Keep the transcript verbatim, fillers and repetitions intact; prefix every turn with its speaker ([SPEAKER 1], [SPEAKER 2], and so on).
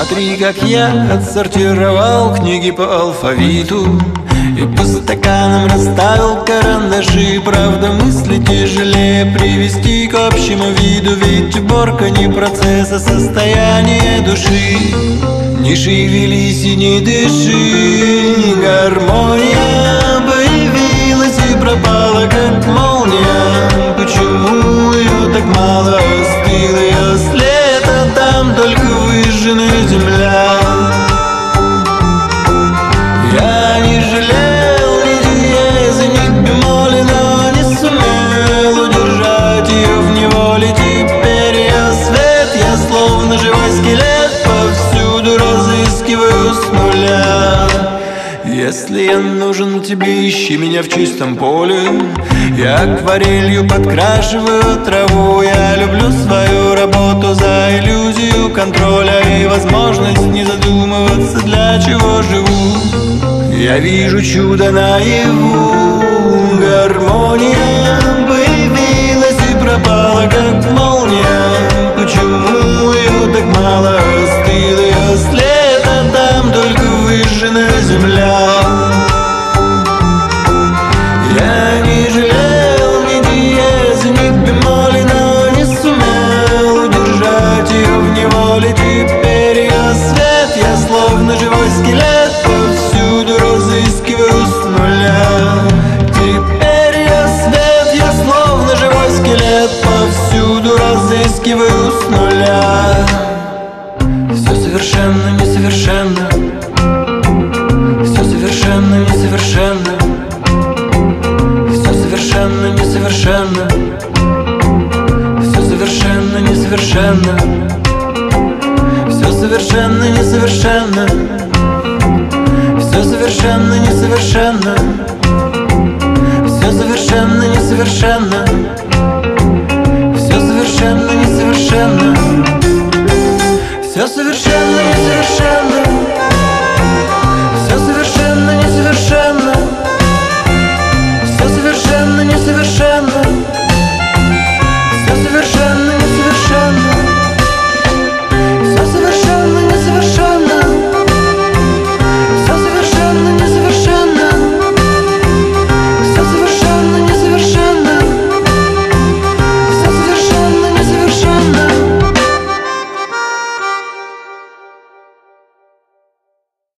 [SPEAKER 1] Смотри, как я отсортировал книги по алфавиту и по стаканам расставил карандаши. Правда, мысли тяжелее привести к общему виду, ведь уборка не процесс, а состояние души. Не шевелись и не дыши, гармония появилась и пропала, как молния. Почему ее так мало? Остыл ее след, а там только выжженная земля. Я не жалел ни диеза, ни бемоли, но не сумел удержать ее в неволе. Теперь я свет, я словно живой скелет, повсюду разыскиваю с нуля. Если я нужен тебе, ищи меня в чистом поле. Я акварелью подкрашиваю траву. Я люблю свою работу за иллюзию контроля и возможность не задумываться, для чего живу. Я вижу чудо наяву. Гармония появилась и пропала, как молния. Почему ее так мало? Остыл ее след, а там только выжженная земля. Я не жалел ни диеза, ни бемоли, но не сумел удержать ее в неволе. Теперь я свет, я словно живой скелет, повсюду разыскиваю с нуля. Теперь я свет, я словно живой скелет, повсюду разыскиваю с нуля. Все совершенно несовершенно, все совершенно несовершенно, все совершенно несовершенно, все совершенно несовершенно, все совершенно несовершенно, все совершенно несовершенно, все совершенно несовершенно, все совершенно несовершенно, все совершенно несовершенно.